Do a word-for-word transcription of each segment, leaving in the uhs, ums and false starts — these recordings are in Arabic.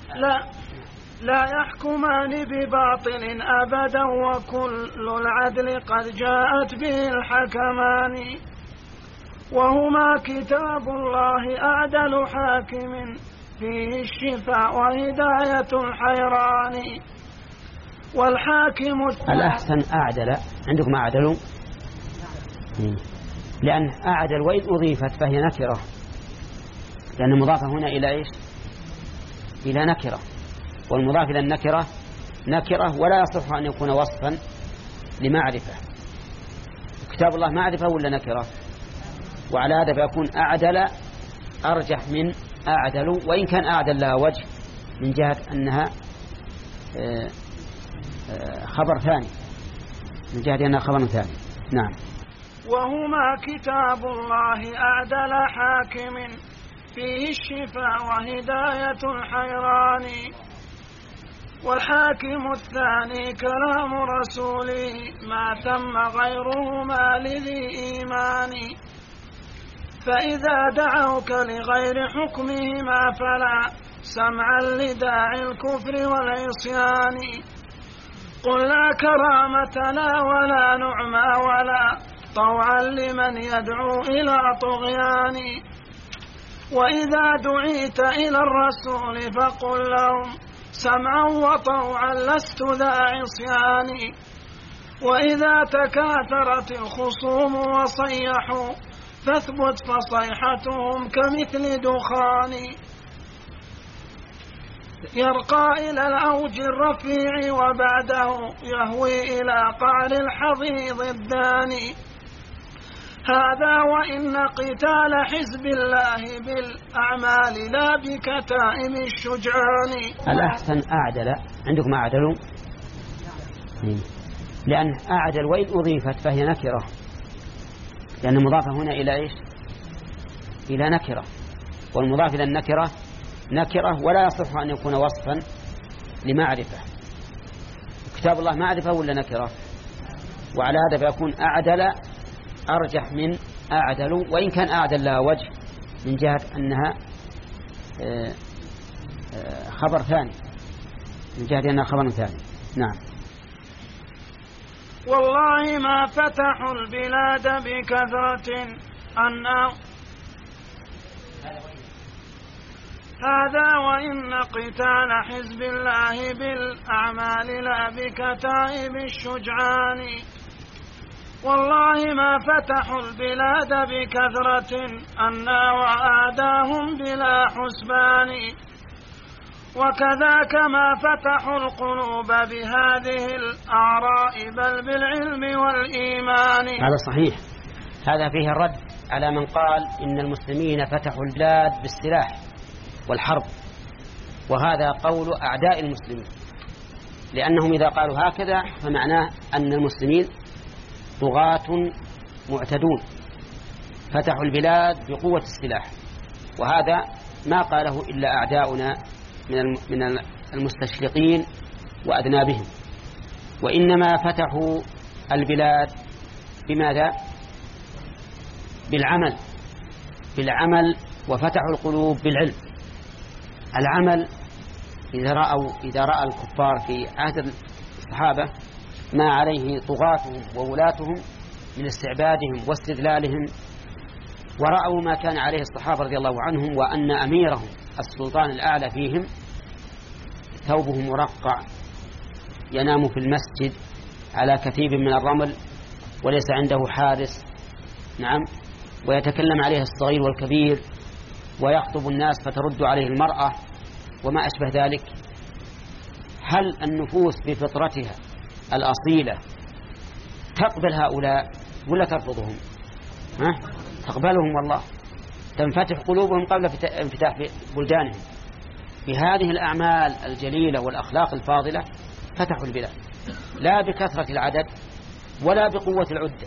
لا لا يحكمان بباطل أبدا وكل العدل قد جاءت به الحكمان وهما كتاب الله أعدل حاكم فيه الشفاء وهداية الحيران والحاكم الأحسن أعدل. عندكم أعدل؟ لأن أعدل وإن أضيفت فهي نكرة، لأن المضاف هنا إلى إيش؟ إلى نكرة، والمضاف إلى النكرة نكرة ولا يصح أن يكون وصفا لمعرفة. كتاب الله معرفة ولا نكرة؟ وعلى هذا فيكون أعدل أرجح من أعدل، وإن كان أعدل لها وجه من جهة أنها خبر ثاني، من جهة أنها خبر ثاني. نعم. وهما كتاب الله أعدل حاكم فيه الشفاء وهداية الحيران والحاكم الثاني كلام رسوله ما ثم غيرهما لذي إيمان فإذا دعوك لغير حكمهما فلا سمعا لداعي الكفر والعصيان قل لا كرامة لا ولا نعمى ولا طوعا لمن يدعو إلى طغيان وإذا دعيت إلى الرسول فقل لهم سمعا وطوعا لست ذا عصيان وإذا تكاثرت الخصوم وصيحوا فاثبت فصيحتهم كمثل دخان يرقى إلى الأوج الرفيع وبعده يهوي إلى قعر الحضيض الداني هذا وإن قتال حزب الله بالأعمال لا بكتائم الشجعان. الأحسن أعدل. عندكم أعدل؟ لأن أعدل وإن أضيفت فهي نكرة، لأن المضاف هنا إلى إيش؟ إلى نكرة، والمضاف إلى النكرة نكرة ولا يصح أن يكون وصفا لمعرفة. كتاب الله معرفة ولا نكرة؟ وعلى هذا فيكون أعدل أرجح من أعدل، وإن كان أعدل لها وجه من جهة أنها خبر ثاني، من جهة أنها خبر ثاني. نعم. والله ما فتحوا البلاد بكثرة أن هذا وإن قتال حزب الله بالأعمال لا بكتائب الشجعان والله ما فتحوا البلاد بكثرة أنا وآداهم بلا حسبان وكذاك ما فتحوا القلوب بهذه الآراء بل بالعلم والإيمان. هذا صحيح. هذا فيه الرد على من قال إن المسلمين فتحوا البلاد بالسلاح والحرب، وهذا قول أعداء المسلمين، لأنهم إذا قالوا هكذا فمعناه أن المسلمين طغاة معتدون فتحوا البلاد بقوة السلاح، وهذا ما قاله إلا أعداؤنا من المستشرقين وأذنابهم، وإنما فتحوا البلاد بماذا؟ بالعمل بالعمل وفتحوا القلوب بالعلم. العمل إذا رأوا إذا رأى الكفار في عهد الصحابة ما عليه طغاتهم وولاتهم من استعبادهم واستذلالهم، ورأوا ما كان عليه الصحابة رضي الله عنهم، وأن أميرهم السلطان الأعلى فيهم ثوبه مرقع ينام في المسجد على كثيب من الرمل وليس عنده حارس، نعم، ويتكلم عليه الصغير والكبير ويخطب الناس فترد عليه المرأة وما أشبه ذلك. هل النفوس بفطرتها الأصيلة تقبل هؤلاء ولا ترفضهم؟ ها؟ تقبلهم والله، تنفتح قلوبهم قبل انفتاح بلدانهم. بهذه الأعمال الجليلة والأخلاق الفاضلة فتحوا البلاد، لا بكثرة العدد ولا بقوة العدة.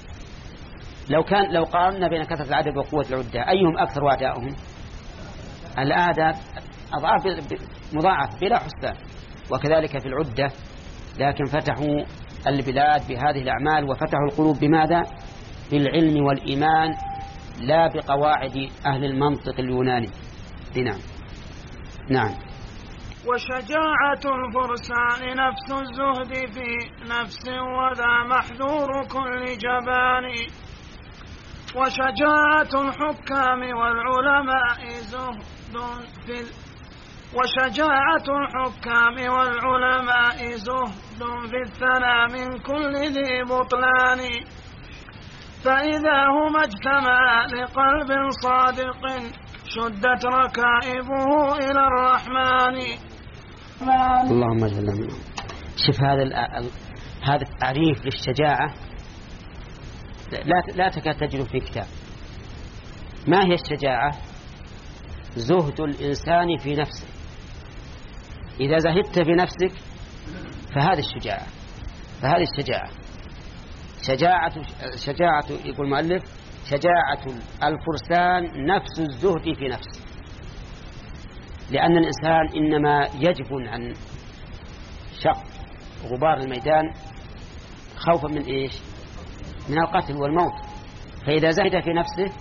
لو كان لو قارنا بين كثرة العدد وقوة العدة أيهم أكثر وأعداؤهم؟ الأعداء أضعاف مضاعف بلا حسبان. وكذلك في العدة، لكن فتحوا البلاد بهذه الأعمال وفتحوا القلوب بماذا؟ بالعلم والإيمان، لا بقواعد أهل المنطق اليوناني. نعم. نعم. وشجاعة الفرسان نفس الزهد في نفس وذا محذور كل جبان وشجاعة الحكام والعلماء زهد في وشجاعة الحكام والعلماء زهد في الثنى من كل ذي بطلان فإذا هما اجتمعا لقلب صادق شدت ركائبه إلى الرحمن. اللهم اجعلنا منهم. شوف هذا هذا التعريف للشجاعة لا لا تكاد تجد في كتاب. ما هي الشجاعة؟ زهد الإنسان في نفسه. إذا زهدت في نفسك فهذه الشجاعة فهذه الشجاعة شجاعة شجاعة يقول المؤلف شجاعة الفرسان نفس الزهد في نفسه، لأن الإنسان إنما يجبن عن شق غبار الميدان خوفا من إيش؟ من القتل والموت. فإذا زهد في نفسه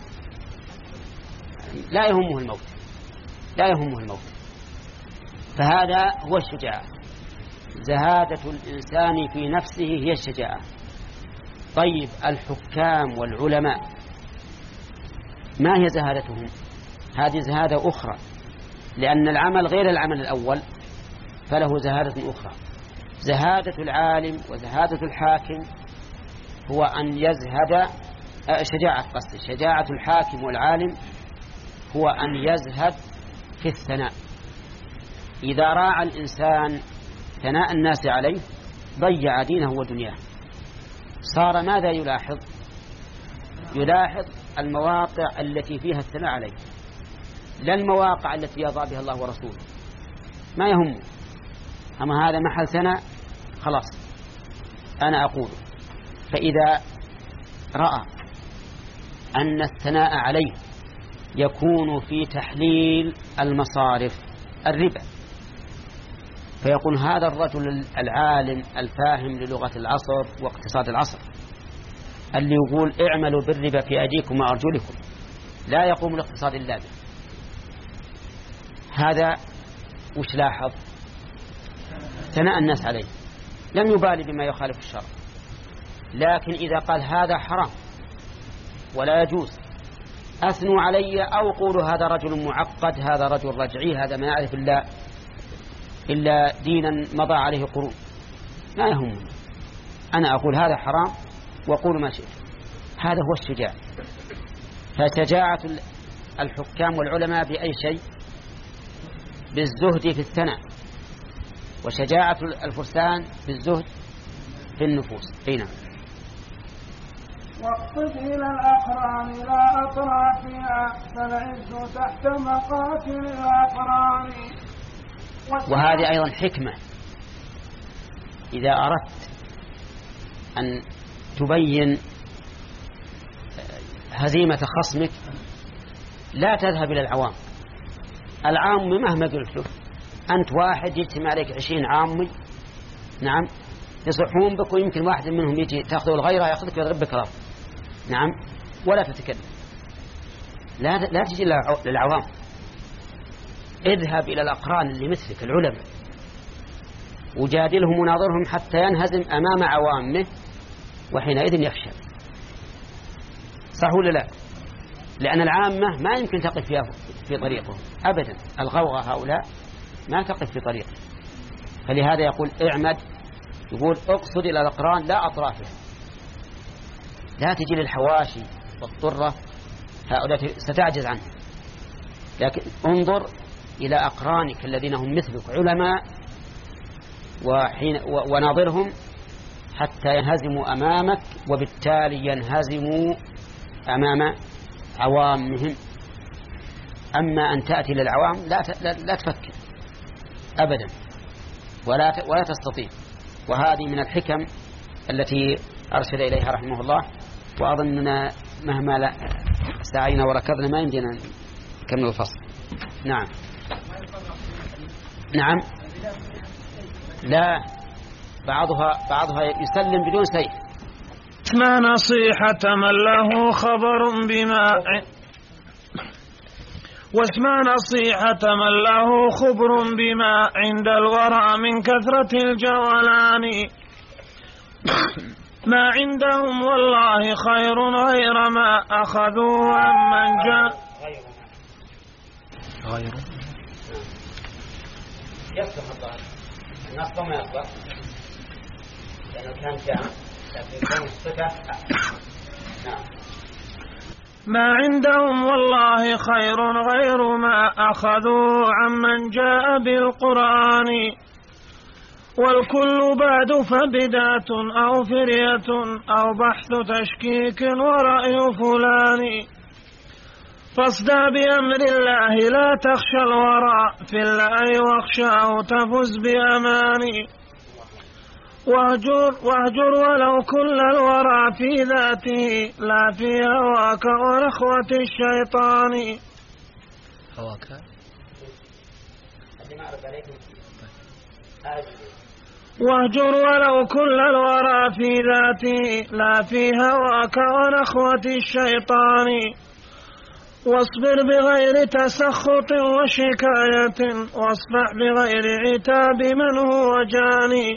لا يهمه الموت لا يهمه الموت فهذا هو الشجاعة. زهادة الإنسان في نفسه هي الشجاعة. طيب الحكام والعلماء ما هي زهادتهم؟ هذه زهادة أخرى، لأن العمل غير العمل الأول فله زهادة أخرى. زهادة العالم وزهادة الحاكم هو أن يزهد شجاعة قصد شجاعة الحاكم والعالم هو أن يزهد في الثناء. إذا راعى الإنسان ثناء الناس عليه ضيع دينه ودنياه. صار ماذا يلاحظ؟ يلاحظ المواقع التي فيها الثناء عليه، لا المواقع التي يضع بها الله ورسوله. ما يهم، أما هذا محل ثناء خلاص أنا أقول. فإذا رأى أن الثناء عليه يكون في تحليل المصارف الربا فيقول هذا الرجل العالم الفاهم للغة العصر واقتصاد العصر اللي يقول اعملوا بالربا في أيديكم وأرجلكم لا يقوم الاقتصاد إلا به. هذا وش لاحظ؟ ثناء الناس عليه، لم يبالي بما يخالف الشرع. لكن إذا قال هذا حرام ولا يجوز أثنوا علي أو قولوا هذا رجل معقد هذا رجل رجعي هذا ما يعرف إلا إلا دينا مضى عليه قرون، لا يهم. أنا أقول هذا حرام وأقول ما شئت. هذا هو الشجاع. فشجاعة الحكام والعلماء بأي شيء؟ بالزهد في الثناء. وشجاعة الفرسان بالزهد في النفوس. أي نعم. واقصد إلى الأقران لا أطرافها فالعز تحت مقاتل الأقران. وهذه أيضا حكمة. إذا أردت أن تبين هزيمة خصمك لا تذهب إلى العوام. العام مهما قلت له أنت واحد يجتمع عليك عشرين عامي نعم يصحون بك ويمكن واحد منهم يجي تأخذه الغيرة يأخذك ويضرب بك رأب نعم ولا تتكلم. لا لا تجي للعوام. اذهب إلى الأقران اللي مثلك العلماء وجادلهم وناظرهم حتى ينهزم أمام عوامه وحينئذ يفشل. صح ولا لا؟ لأن العامة ما يمكن تقف فيها في طريقهم أبدا. الغوغة هؤلاء ما تقف في طريقه. فلهذا يقول اعمد، يقول اقصد إلى الأقران لا أطرافها. لا تجي للحواشي والضرة هؤلاء ستعجز عنه. لكن انظر إلى أقرانك الذين هم مثلك علماء وحين وناظرهم حتى ينهزموا أمامك وبالتالي ينهزموا أمام عوامهم. أما أن تأتي للعوام لا لا تفكر أبدا ولا ولا تستطيع. وهذه من الحكم التي أرشد إليها رحمه الله. وأظننا مهما لا سعينا وركضنا ما يمدينا نكمل الفصل. نعم نعم لا بعضها بعضها يسلم بدون سيف. ما نصيحة من له خبر بما واسمع نصيحة من له خبر بما عند الورى من كثرة الجولان. ما عندهم والله خير غير ما أخذوا عمن جاء غير يصلح الظاهر النص ما يصلح لأنه كان جاء لكن يكون الصفة. نعم. ما عندهم والله خير غير ما أخذوا عمن جاء بالقرآن. والكل بعد فبدات أو فرية أو بحث تشكيك ورأي فلان. فاصدع بأمر الله لا تخشى الورى في الله واخشاه تفز بأمان. واهجر, واهجر ولو كل الورى في ذاته لا في هواك ونخوة الشيطان. هواك واهجر ولو كل الورى في ذاته لا في هواك ونخوة الشيطان. واصبر بغير تسخط وشكاية واصفح بغير عتاب من هو جاني.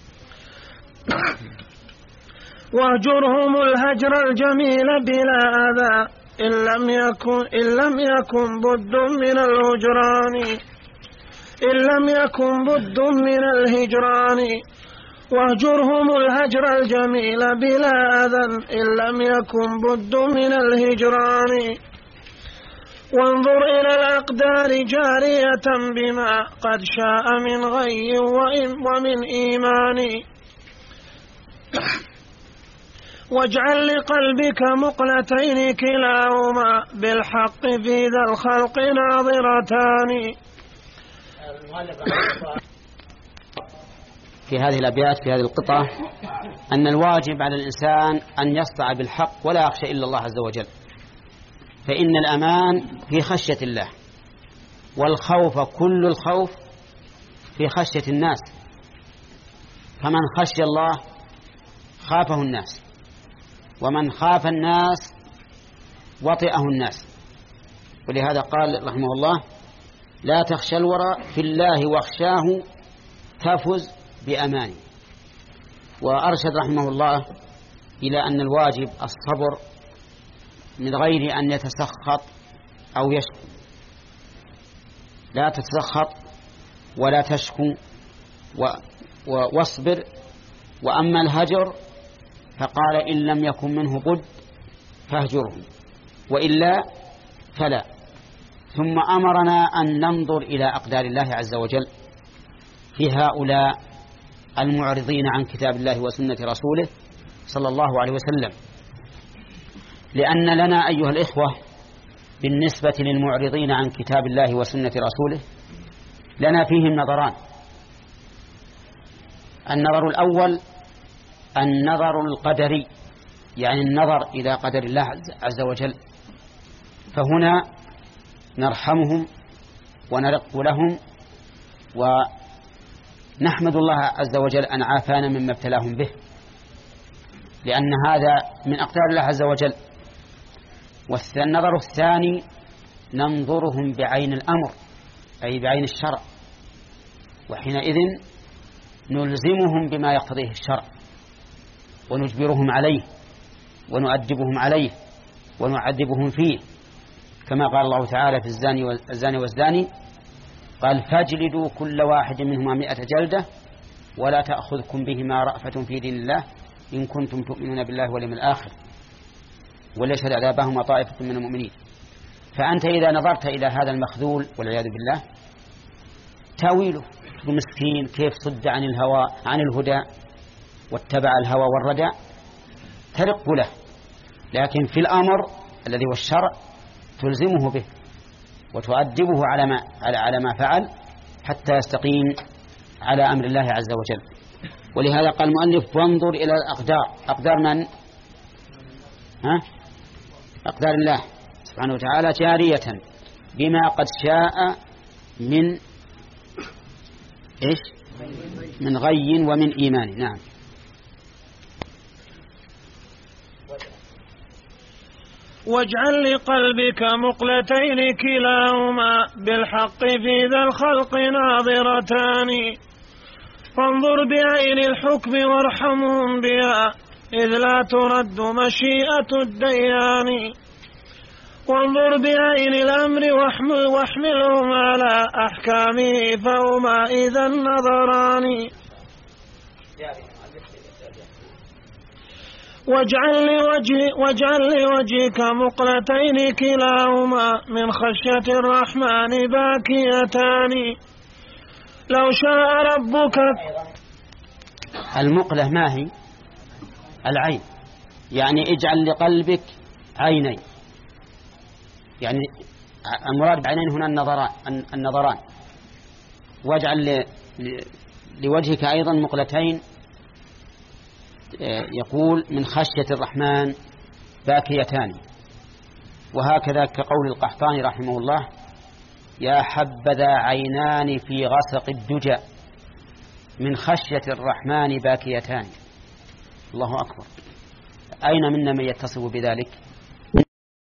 واهجرهم الهجر الجميل بلا أذى إن لم يكن, إن لم يكن بد من الهجران إن لم يكن بد من الهجران. واهجرهم الهجر الجميل بلا أذى إن لم يكن بد من الهجران. وانظر إلى الأقدار جارية بما قد شاء من غي ومن إيمان. واجعل لقلبك مقلتين كلاهما بالحق في ذا الخلق ناظرتان. في هذه الأبيات في هذه القطعة أن الواجب على الإنسان أن يصدع بالحق ولا يخشى إلا الله عز وجل، فإن الأمان في خشية الله، والخوف كل الخوف في خشية الناس، فمن خشي الله خافه الناس، ومن خاف الناس وطئه الناس. ولهذا قال رحمه الله: لا تخشى الورى في الله واخشاه تفز بأماني. وأرشد رحمه الله إلى أن الواجب الصبر من غير أن يتسخط أو يشكو. لا تتسخط ولا تشكو واصبر. وأما الهجر فقال: إن لم يكن منه بد فاهجره وإلا فلا. ثم أمرنا أن ننظر إلى أقدار الله عز وجل في هؤلاء المعرضين عن كتاب الله وسنة رسوله صلى الله عليه وسلم، لأن لنا أيها الإخوة بالنسبة للمعرضين عن كتاب الله وسنة رسوله لنا فيهم نظران. النظر الأول النظر القدري، يعني النظر إلى قدر الله عز وجل، فهنا نرحمهم ونرق لهم ونحمد الله عز وجل أن عافانا مما ابتلاهم به، لأن هذا من أقدار الله عز وجل. والنظر الثاني ننظرهم بعين الأمر، أي بعين الشرع، وحينئذ نلزمهم بما يقتضيه الشرع ونجبرهم عليه ونؤدبهم عليه ونعذبهم فيه، كما قال الله تعالى في الزاني والزاني والزاني قال: فاجلدوا كل واحد منهما مئة جلدة ولا تأخذكم بهما رأفة في دين الله إن كنتم تؤمنون بالله واليوم الآخر وليشهد عذابهما طائفة من المؤمنين. فأنت إذا نظرت إلى هذا المخذول والعياذ بالله تاويله المسكين كيف صد عن الهوى عن الهدى واتبع الهوى والردى ترق له، لكن في الأمر الذي هو الشرع تلزمه به وتؤدبه على ما على ما فعل حتى يستقيم على أمر الله عز وجل. ولهذا قال المؤلف: وانظر إلى الأقدار. أقدار من؟ ها؟ أقدار الله سبحانه وتعالى جارية بما قد شاء من إيش؟ من غي ومن إيمان. نعم. واجعل لقلبك مقلتين كلاهما بالحق في ذا الخلق ناظرتان فانظر بعين الحكم وارحمهم بها إذ لا ترد مشيئة الديان وانظر بعين الأمر واحمل واحملهم على أحكامه فهما إذا نظران واجعل لوجه واجعل لوجهك مقلتين كلاهما من خشية الرحمن باكيتان لو شاء ربك. المقلة ما هي؟ العين، يعني اجعل لقلبك عينين، يعني المراد بعينين هنا النظران النظران واجعل لوجهك أيضا مقلتين، يقول من خشية الرحمن باكيتان. وهكذا كقول القحطاني رحمه الله يا حبذا عينان في غسق الدجى من خشية الرحمن باكيتان. الله أكبر، أين منا من يتصف بذلك؟